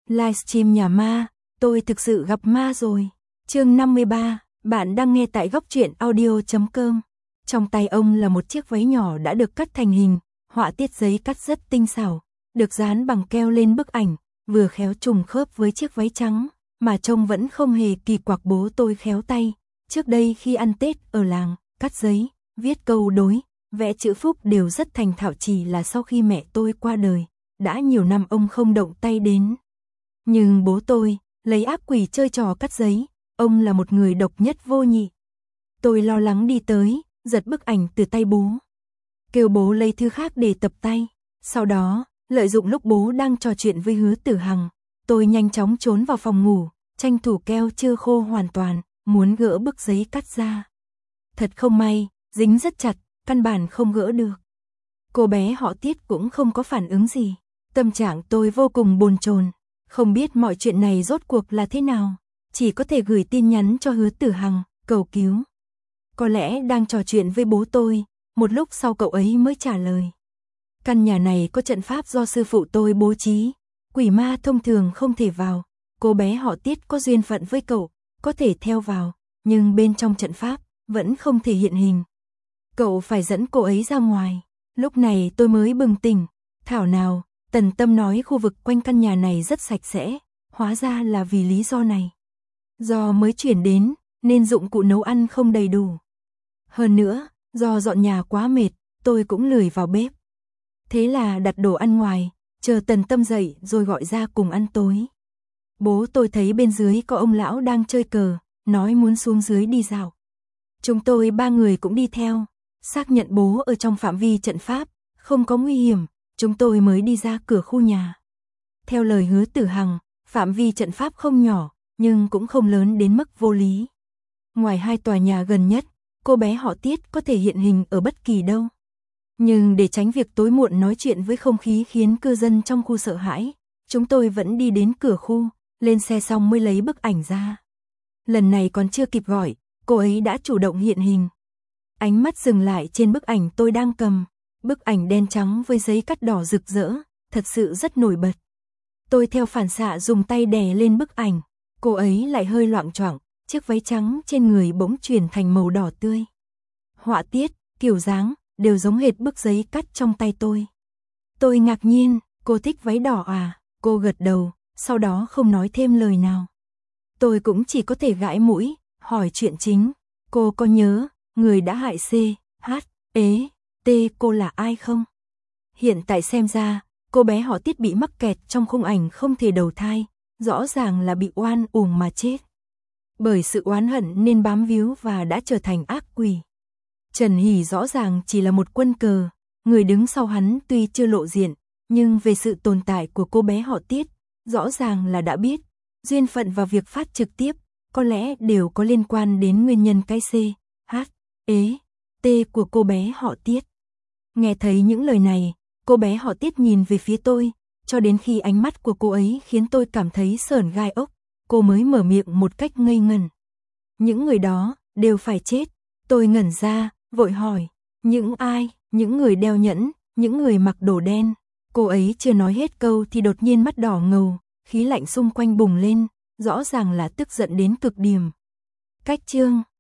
Livestream nhà ma, tôi thực sự gặp ma rồi. Chương 53, bạn đang nghe tại góc truyện audio.com. Trong tay ông là một chiếc váy nhỏ đã được cắt thành hình, họa tiết giấy cắt rất tinh xảo, được dán bằng keo lên bức ảnh, vừa khéo trùng khớp với chiếc váy trắng, mà trông vẫn không hề kỳ quặc. Bố tôi khéo tay, trước đây khi ăn Tết ở làng, cắt giấy, viết câu đối, vẽ chữ phúc đều rất thành thạo, chỉ là sau khi mẹ tôi qua đời, đã nhiều năm ông không động tay đến. Nhưng bố tôi, lấy ác quỷ chơi trò cắt giấy, ông là một người độc nhất vô nhị. Tôi lo lắng đi tới, giật bức ảnh từ tay bố, kêu bố lấy thứ khác để tập tay. Sau đó, lợi dụng lúc bố đang trò chuyện với Hứa Tử Hằng, tôi nhanh chóng trốn vào phòng ngủ, tranh thủ keo chưa khô hoàn toàn, muốn gỡ bức giấy cắt ra. Thật không may, dính rất chặt, căn bản không gỡ được. Cô bé họ Tiết cũng không có phản ứng gì. Tâm trạng tôi vô cùng bồn chồn, không biết mọi chuyện này rốt cuộc là thế nào, chỉ có thể gửi tin nhắn cho Hứa Tử Hằng, cầu cứu. Có lẽ đang trò chuyện với bố tôi, một lúc sau cậu ấy mới trả lời. Căn nhà này có trận pháp do sư phụ tôi bố trí, quỷ ma thông thường không thể vào, cô bé họ Tiết có duyên phận với cậu, có thể theo vào, nhưng bên trong trận pháp vẫn không thể hiện hình. Cậu phải dẫn cô ấy ra ngoài. Lúc này tôi mới bừng tỉnh, thảo nào, Tần Tâm nói khu vực quanh căn nhà này rất sạch sẽ, hóa ra là vì lý do này. Do mới chuyển đến, nên dụng cụ nấu ăn không đầy đủ. Hơn nữa, do dọn nhà quá mệt, tôi cũng lười vào bếp. Thế là đặt đồ ăn ngoài, chờ Tần Tâm dậy rồi gọi ra cùng ăn tối. Bố tôi thấy bên dưới có ông lão đang chơi cờ, nói muốn xuống dưới đi dạo. Chúng tôi ba người cũng đi theo, xác nhận bố ở trong phạm vi trận pháp, không có nguy hiểm, chúng tôi mới đi ra cửa khu nhà. Theo lời Hứa Tử Hằng, phạm vi trận pháp không nhỏ, nhưng cũng không lớn đến mức vô lý. Ngoài hai tòa nhà gần nhất, cô bé họ Tiết có thể hiện hình ở bất kỳ đâu. Nhưng để tránh việc tối muộn nói chuyện với không khí khiến cư dân trong khu sợ hãi, chúng tôi vẫn đi đến cửa khu, lên xe xong mới lấy bức ảnh ra. Lần này còn chưa kịp gọi, cô ấy đã chủ động hiện hình. Ánh mắt dừng lại trên bức ảnh tôi đang cầm, bức ảnh đen trắng với giấy cắt đỏ rực rỡ, thật sự rất nổi bật. Tôi theo phản xạ dùng tay đè lên bức ảnh, cô ấy lại hơi loạng choạng, chiếc váy trắng trên người bỗng chuyển thành màu đỏ tươi. Họa tiết, kiểu dáng, đều giống hệt bức giấy cắt trong tay tôi. Tôi ngạc nhiên, cô thích váy đỏ à? Cô gật đầu, sau đó không nói thêm lời nào. Tôi cũng chỉ có thể gãi mũi, hỏi chuyện chính. Cô có nhớ, người đã hại C, H, E, T cô là ai không? Hiện tại xem ra, cô bé họ Tiết bị mắc kẹt trong khung ảnh không thể đầu thai, rõ ràng là bị oan uổng mà chết. Bởi sự oán hận nên bám víu và đã trở thành ác quỷ. Trần Hỷ rõ ràng chỉ là một quân cờ, người đứng sau hắn tuy chưa lộ diện, nhưng về sự tồn tại của cô bé họ Tiết, rõ ràng là đã biết. Duyên phận và việc phát trực tiếp, có lẽ đều có liên quan đến nguyên nhân cái C, H, E, T của cô bé họ Tiết. Nghe thấy những lời này, cô bé họ Tiết nhìn về phía tôi, cho đến khi ánh mắt của cô ấy khiến tôi cảm thấy sởn gai ốc, cô mới mở miệng một cách ngây ngần. Những người đó, đều phải chết. Tôi ngẩn ra, vội hỏi, những ai, những người đeo nhẫn, những người mặc đồ đen. Cô ấy chưa nói hết câu thì đột nhiên mắt đỏ ngầu, khí lạnh xung quanh bùng lên, rõ ràng là tức giận đến cực điểm. Cách chương